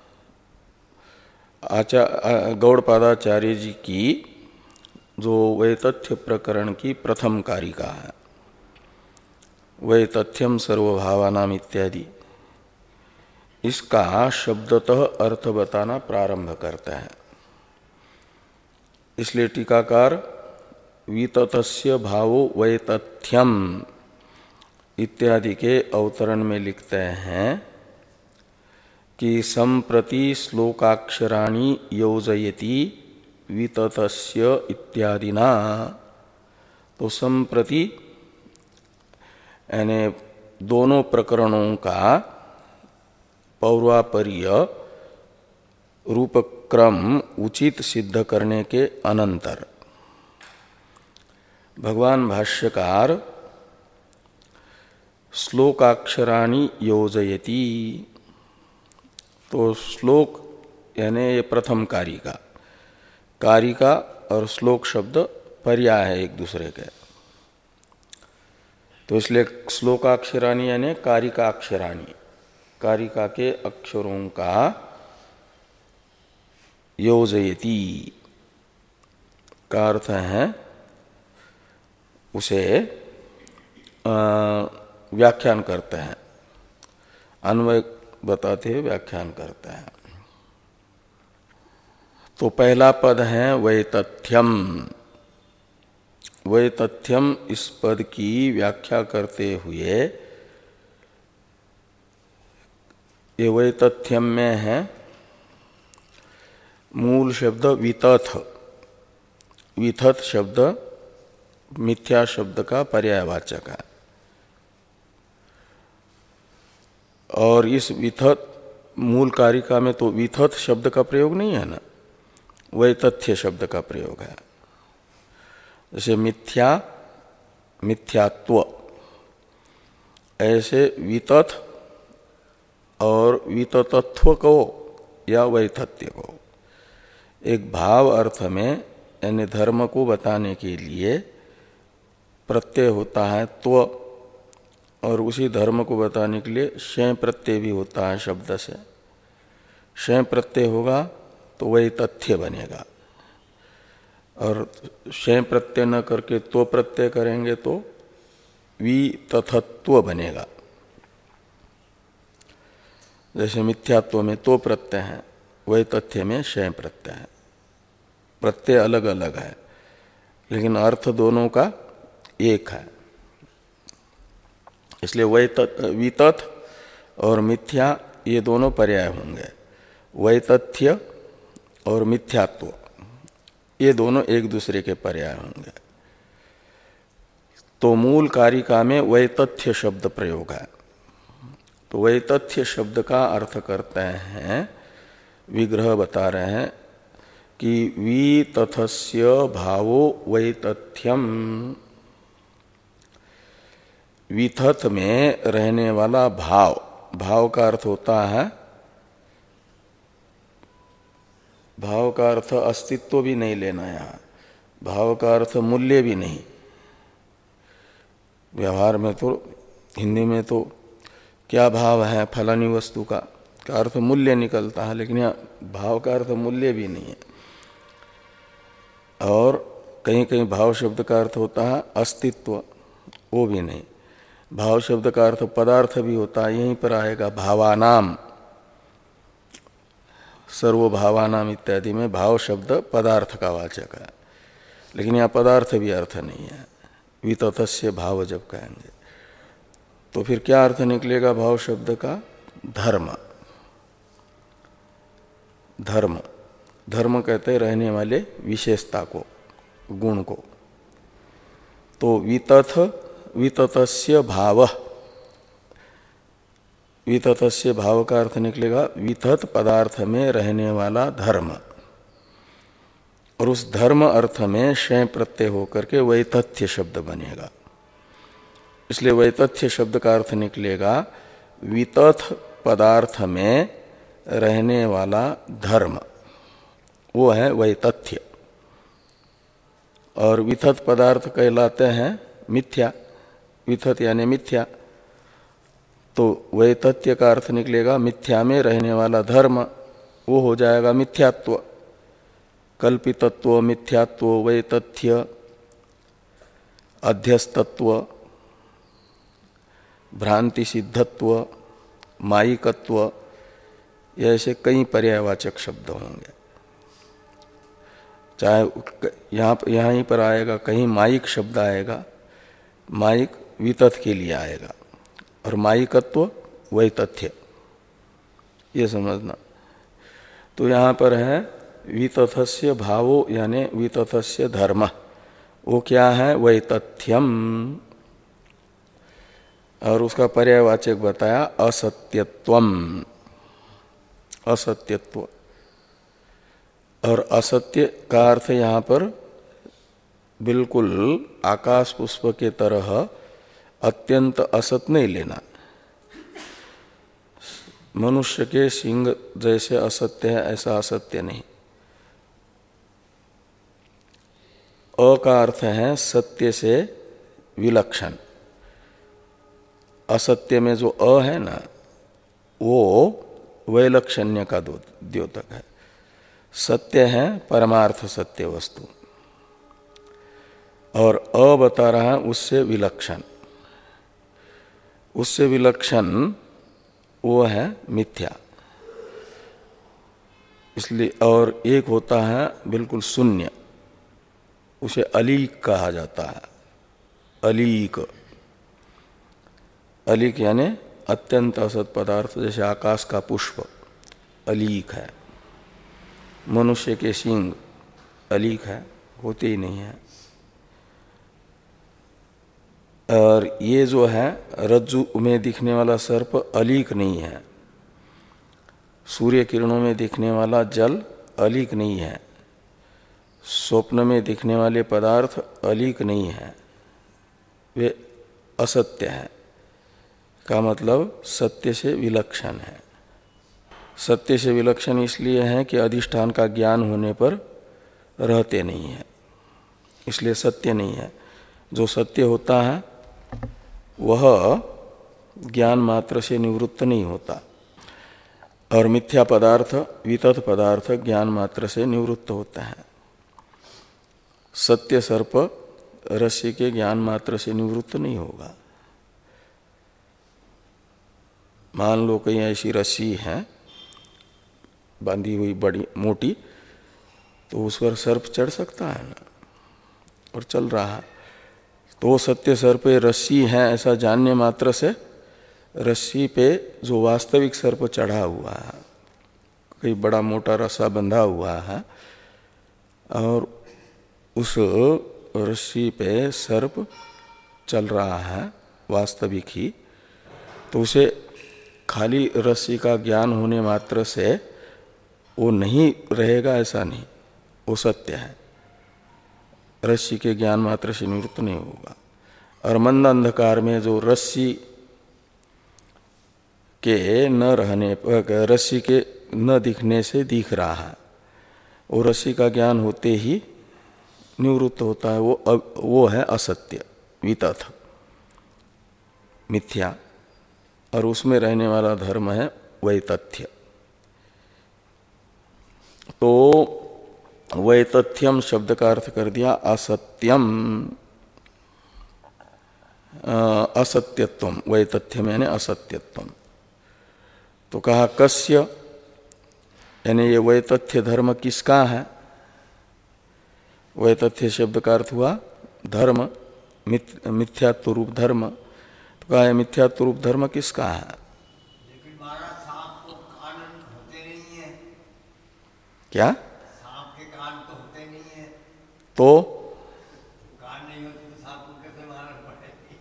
आचार्य गौड़पादाचार्य जी की जो वैतथ्य प्रकरण की प्रथम कारिका है, वैतथ्यम सर्वभावानाम इत्यादि, इसका शब्दतः अर्थ बताना प्रारंभ करते हैं। इसलिए टीकाकार विततस्य भावो वैतथ्यम इत्यादि के अवतरण में लिखते हैं कि संप्रति श्लोकाक्षराणि योजयति विततस्य इत्यादिना। तो संप्रति यानी दोनों प्रकरणों का पौर्वापर्य रूप क्रम उचित सिद्ध करने के अनंतर भगवान भाष्यकार श्लोकाक्षराणि योजयति, तो श्लोक यानी ये प्रथम कारिका, कारिका और श्लोक शब्द पर्याय है एक दूसरे के, तो इसलिए श्लोकाक्षराणि यानी कारिकाक्षराणि, कारिका के अक्षरों का योजयति का अर्थ है उसे व्याख्यान करते हैं, अन्वय बताते हुए व्याख्यान करते हैं। तो पहला पद है वैतथ्यम। वैतथ्यम इस पद की व्याख्या करते हुए ये वैतथ्यम में है मूल शब्द वितथ। वितथ शब्द मिथ्या शब्द का पर्यायवाचक है। और इस वितथ मूल कारिका में तो वितथ शब्द का प्रयोग नहीं है ना, वैतथ्य शब्द का प्रयोग है। जैसे मिथ्या, मिथ्यात्व, ऐसे वितथ और विततत्व को या वैतथ्य को एक भाव अर्थ में यानी धर्म को बताने के लिए प्रत्यय होता है त्व, और उसी धर्म को बताने के लिए शय प्रत्यय भी होता है शब्द से। शय प्रत्यय होगा तो वही तथ्य बनेगा, और शय प्रत्यय न करके त्व प्रत्यय करेंगे तो वितथत्व बनेगा। जैसे मिथ्यात्व में तो प्रत्यय है, वही तथ्य में शय प्रत्यय है। प्रत्यय अलग अलग है लेकिन अर्थ दोनों का एक है। इसलिए वितथ और मिथ्या ये दोनों पर्याय होंगे। वैतथ्य और मिथ्यात्व ये दोनों एक दूसरे के पर्याय होंगे। तो मूल कारिका में वैतथ्य शब्द प्रयोग है। तो वैतथ्य शब्द का अर्थ करते हैं, विग्रह बता रहे हैं कि वितथस्य भावो वैतथ्यम। वितथ में रहने वाला भाव, भाव का अर्थ होता है, भाव का अर्थ अस्तित्व भी नहीं लेना यहाँ, भाव का अर्थ मूल्य भी नहीं। व्यवहार में तो हिंदी में तो क्या भाव है फलानी वस्तु का, का अर्थ मूल्य निकलता है, लेकिन यहाँ भाव का अर्थ मूल्य भी नहीं है। और कहीं कहीं भाव शब्द का अर्थ होता है अस्तित्व, वो भी नहीं। भाव शब्द का अर्थ पदार्थ भी होता है, यहीं पर आएगा भावानाम, सर्वभावानाम इत्यादि में भाव शब्द पदार्थ का वाचक है, लेकिन यहाँ पदार्थ भी अर्थ नहीं है। वितथस्य भाव जब कहेंगे तो फिर क्या अर्थ निकलेगा भाव शब्द का? धर्म। धर्म धर्म कहते रहने वाले विशेषता को, गुण को। तो वितथ वितथस्य भाव, वितथस्य भाव का अर्थ निकलेगा वितथ पदार्थ में रहने वाला धर्म, और उस धर्म अर्थ में शय प्रत्यय होकर के वैतथ्य शब्द बनेगा। इसलिए वैतथ्य शब्द का अर्थ निकलेगा वितथ पदार्थ में रहने वाला धर्म, वो है वैतथ्य। और वितथ पदार्थ कहलाते हैं मिथ्या, वितथ यानी मिथ्या। तो वैतथ्य का अर्थ निकलेगा मिथ्या में रहने वाला धर्म, वो हो जाएगा मिथ्यात्व। कल्पितत्व, मिथ्यात्व, वैतथ्य, अध्यस्तत्व, भ्रांति सिद्धत्व, मायिकत्व, ऐसे कई पर्यायवाचक शब्द होंगे। चाहे यहाँ यहाँ पर आएगा, कहीं मायिक शब्द आएगा, मायिक वितथ के लिए आएगा, और मायिकत्व वैतथ्य, ये समझना। तो यहाँ पर है वितथस्य भावो यानी वितथस्य धर्म, वो क्या है? वैतथ्यम। और उसका पर्यायवाचक बताया असत्यत्वम, असत्यत्व। और असत्य का अर्थ यहाँ पर बिल्कुल आकाश पुष्प के तरह अत्यंत असत नहीं लेना। मनुष्य के सिंह जैसे असत्य है ऐसा असत्य नहीं। अ का अर्थ है सत्य से विलक्षण। असत्य में जो अ है ना, वो वैलक्षण्य का द्योतक है। सत्य है परमार्थ सत्य वस्तु, और अ बता रहा है उससे विलक्षण। उससे विलक्षण वो है मिथ्या। इसलिए और एक होता है बिल्कुल शून्य, उसे अलीक कहा जाता है। अलीक, अलीक यानी अत्यंत असत पदार्थ, जैसे आकाश का पुष्प अलीक है, मनुष्य के सींग अलीक है, होते ही नहीं है। और ये जो है रज्जु में दिखने वाला सर्प अलीक नहीं है, सूर्य किरणों में दिखने वाला जल अलीक नहीं है, स्वप्न में दिखने वाले पदार्थ अलीक नहीं है, वे असत्य है। का मतलब सत्य से विलक्षण है। सत्य से विलक्षण इसलिए है कि अधिष्ठान का ज्ञान होने पर रहते नहीं है, इसलिए सत्य नहीं है। जो सत्य होता है वह ज्ञान मात्र से निवृत्त नहीं होता, और मिथ्या पदार्थ वितथ पदार्थ ज्ञान मात्र से निवृत्त होता है। सत्य सर्प रस्सी के ज्ञान मात्र से निवृत्त नहीं होगा। मान लो कहीं ऐसी रस्सी है बांधी हुई बड़ी मोटी, तो उस पर सर्प चढ़ सकता है ना, और चल रहा है, तो सत्य सर्प रस्सी है ऐसा जानने मात्र से रस्सी पे जो वास्तविक सर्प चढ़ा हुआ है, कोई बड़ा मोटा रस्सा बंधा हुआ है, और उस रस्सी पे सर्प चल रहा है वास्तविक ही, तो उसे खाली रस्सी का ज्ञान होने मात्र से वो नहीं रहेगा ऐसा नहीं, वो सत्य है, रस्सी के ज्ञान मात्र से निवृत्त नहीं होगा। और मंद अंधकार में जो रस्सी के न रहने पर, रस्सी के न दिखने से दिख रहा है, वो रस्सी का ज्ञान होते ही निवृत्त होता है, वो वो है असत्य वितथ मिथ्या, और उसमें रहने वाला धर्म है वैतथ्य। तो वैतथ्यम शब्द का अर्थ कर दिया असत्यम, असत्यत्वम, वैतथ्यम यानी असत्यत्वम। तो कहा कस्य, यानी ये वैतथ्य धर्म किसका है? वैतथ्य शब्द का अर्थ हुआ धर्म, मिथ्यात्व रूप धर्म। तो कहा है मिथ्यात्व रूप धर्म किसका है? लेकिन महाराज सांप को कान होते नहीं है। क्या? सांप के कान तो होते नहीं है। तो कान नहीं होते तो सांप को कैसे मारना पड़ेगी?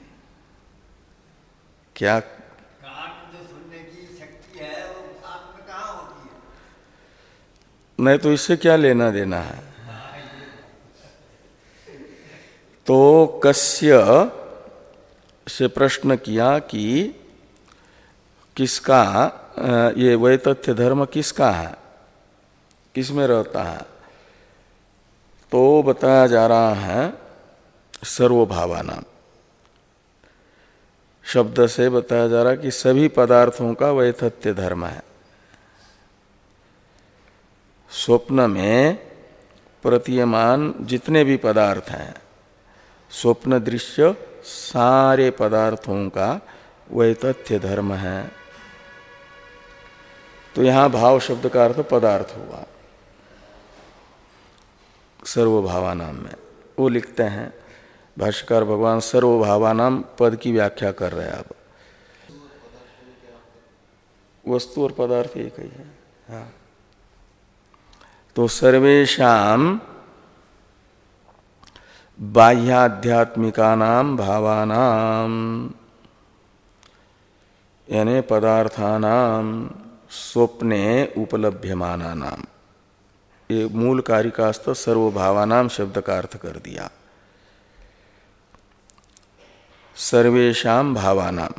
क्या? कान जो सुनने की शक्ति है वो सांप में कहाँ होती है? नहीं, तो इससे क्या लेना देना है? तो कस्य से प्रश्न किया कि किसका ये वैतथ्य धर्म किसका है, किसमें रहता है? तो बताया जा रहा है सर्वभावानां शब्द से बताया जा रहा है कि सभी पदार्थों का वैतथ्य धर्म है। स्वप्न में प्रतीयमान जितने भी पदार्थ हैं, स्वप्न दृश्य सारे पदार्थों का वैतथ्य धर्म है। तो यहां भाव शब्द का अर्थ पदार्थ हुआ सर्वभावानाम में। वो लिखते हैं भाष्यकार भगवान सर्वभावानाम पद की व्याख्या कर रहे हैं। अब वस्तु और पदार्थ एक ही है। हाँ, तो सर्वेषाम बाह्याध्यात्मिकानाम भावानाम यानी पदार्थानाम स्वप्ने उपलभ्यमानानाम, ये मूल कारिकास्थ सर्वभावानाम शब्द का अर्थ कर दिया। सर्वेषाम भावानाम,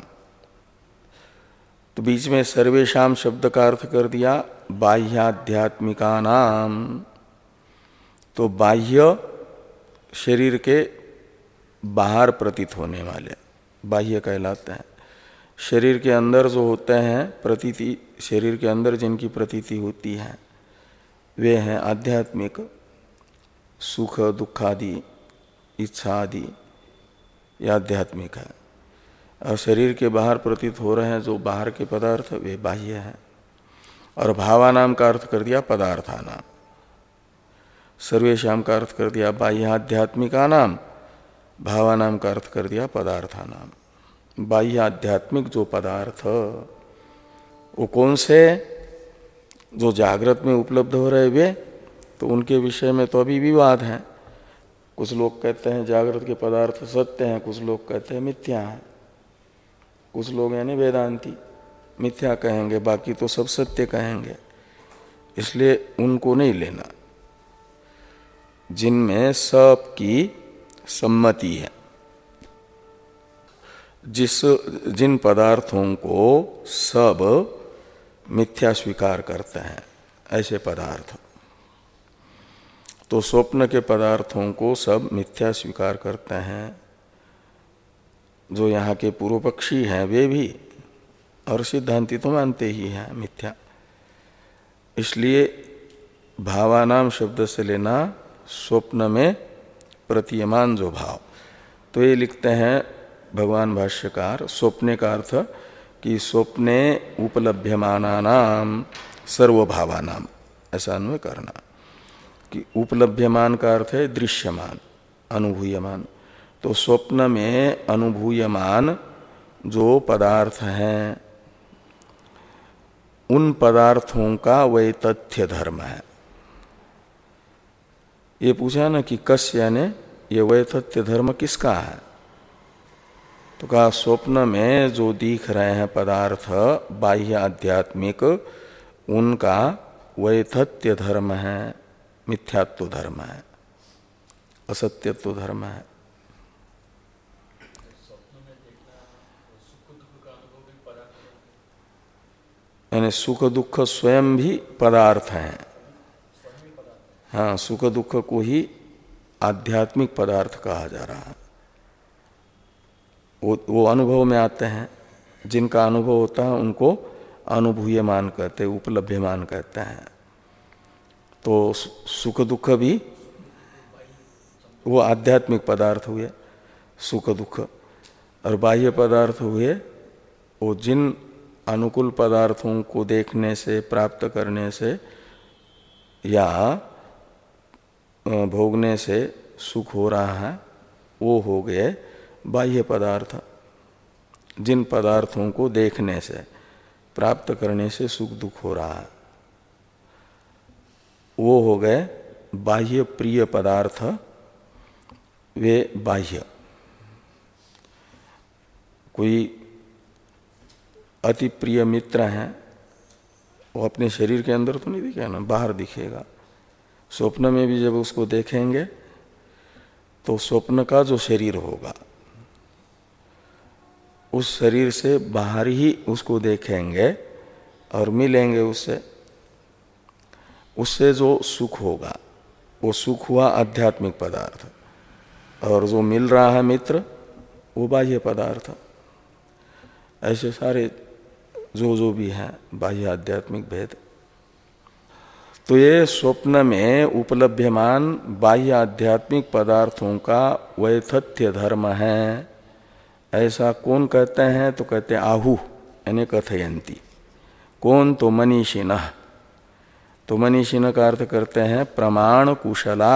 तो बीच में सर्वेषाम शब्द का अर्थ कर दिया बाह्याध्यात्मिकानाम। तो बाह्य शरीर के बाहर प्रतीत होने वाले बाह्य कहलाते हैं। शरीर के अंदर जो होते हैं प्रतीति, शरीर के अंदर जिनकी प्रतीति होती है वे हैं आध्यात्मिक सुख दुखादि इच्छा आदि, यह आध्यात्मिक है। और शरीर के बाहर प्रतीत हो रहे हैं जो बाहर के पदार्थ, वे बाह्य हैं। और भावानाम का अर्थ कर दिया पदार्थानाम, सर्वेशाम का अर्थ कर दिया बाह्य आध्यात्मिका नाम, भावानाम का अर्थ कर दिया पदार्थानाम। बाह्य आध्यात्मिक जो पदार्थ वो कौन से, जो जागृत में उपलब्ध हो रहे वे, तो उनके विषय में तो अभी विवाद है। कुछ लोग कहते हैं जागृत के पदार्थ सत्य हैं, कुछ लोग कहते हैं मिथ्या हैं। कुछ लोग यानी वेदांती मिथ्या कहेंगे, बाकी तो सब सत्य कहेंगे। इसलिए उनको नहीं लेना जिनमें सब की सम्मति है। जिस जिन पदार्थों को सब मिथ्या स्वीकार करते हैं ऐसे पदार्थ, तो स्वप्न के पदार्थों को सब मिथ्या स्वीकार करते हैं। जो यहाँ के पूर्व पक्षी हैं वे भी, और सिद्धांती तो मानते ही हैं मिथ्या। इसलिए भावानाम शब्द से लेना स्वप्न में प्रतीयमान जो भाव, तो ये लिखते हैं भगवान भाष्यकार, स्वप्ने का अर्थ कि स्वप्ने उपलभ्यमानानाम सर्वभावानाम, ऐसा अन्वय करना कि उपलभ्यमान का अर्थ है दृश्यमान, अनुभूयमान। तो स्वप्न में अनुभूयमान जो पदार्थ हैं उन पदार्थों का वही तथ्य धर्म है। ये पूछा ना कि कस्य, यानी ये वही तथ्य धर्म किसका है, तो कहा स्वप्न में जो दिख रहे हैं पदार्थ बाह्य आध्यात्मिक, उनका वैथत्य धर्म है, मिथ्यात्व धर्म है, असत्यत्व धर्म है। यानी सुख दुख स्वयं भी पदार्थ हैं। हाँ, सुख दुख को ही आध्यात्मिक पदार्थ कहा जा रहा है। वो वो अनुभव में आते हैं, जिनका अनुभव होता है उनको अनुभूयमान कहते हैं, उपलभ्यमान कहते हैं। तो सुख दुख भी वो आध्यात्मिक पदार्थ हुए, सुख दुख। और बाह्य पदार्थ हुए वो जिन अनुकूल पदार्थों को देखने से, प्राप्त करने से या भोगने से सुख हो रहा है, वो हो गए बाह्य पदार्थ। जिन पदार्थों को देखने से, प्राप्त करने से सुख दुख हो रहा है, वो हो गए बाह्य प्रिय पदार्थ, वे बाह्य। कोई अति प्रिय मित्र हैं, वो अपने शरीर के अंदर तो नहीं दिखेगा ना, बाहर दिखेगा। स्वप्न में भी जब उसको देखेंगे तो स्वप्न का जो शरीर होगा उस शरीर से बाहर ही उसको देखेंगे और मिलेंगे उससे। उससे जो सुख होगा वो सुख हुआ आध्यात्मिक पदार्थ, और जो मिल रहा है मित्र वो बाह्य पदार्थ। ऐसे सारे जो जो भी हैं बाह्य आध्यात्मिक भेद। तो ये स्वप्न में उपलभ्यमान बाह्य आध्यात्मिक पदार्थों का वैथत्य धर्म है, ऐसा कौन कहते हैं, तो कहते हैं आहु, यानी कथयंती। कौन, तो मनीषिणः। तो मनीषिण का अर्थ करते हैं प्रमाण कुशला।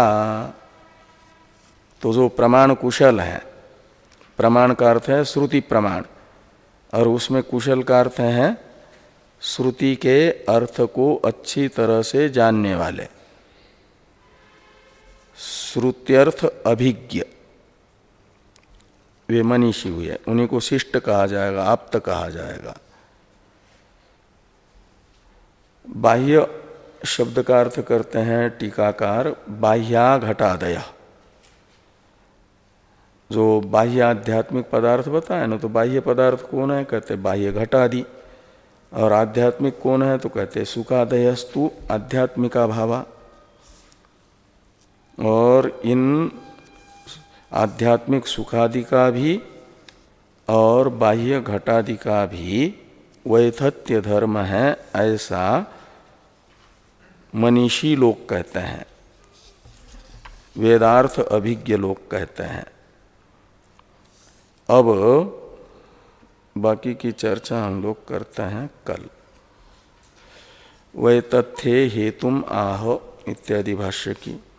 तो जो प्रमाण कुशल है, प्रमाण का अर्थ है श्रुति प्रमाण, और उसमें कुशल का अर्थ है श्रुति के अर्थ को अच्छी तरह से जानने वाले, श्रुत्यर्थ अभिज्ञ, वे मनीषी हुए। उन्हीं को शिष्ट कहा जाएगा, आप्त कहा जाएगा। बाह्य शब्द का अर्थ करते हैं टीकाकार बाह्या घटादय। जो बाह्य आध्यात्मिक पदार्थ बताए ना, तो बाह्य पदार्थ कौन है, कहते बाह्य घटादि। और आध्यात्मिक कौन है, तो कहते सुखादयस्तु आध्यात्मिका भावा। और इन आध्यात्मिक सुखादि का भी और बाह्य घटादि का भी वैथत्य धर्म है, ऐसा मनीषी लोग कहते हैं। वेदार्थ अभिज्ञ लोग कहते हैं। अब बाकी की चर्चा हम लोग करते हैं कल। वै तथ्ये हेतुम आह इत्यादि भाष्य की।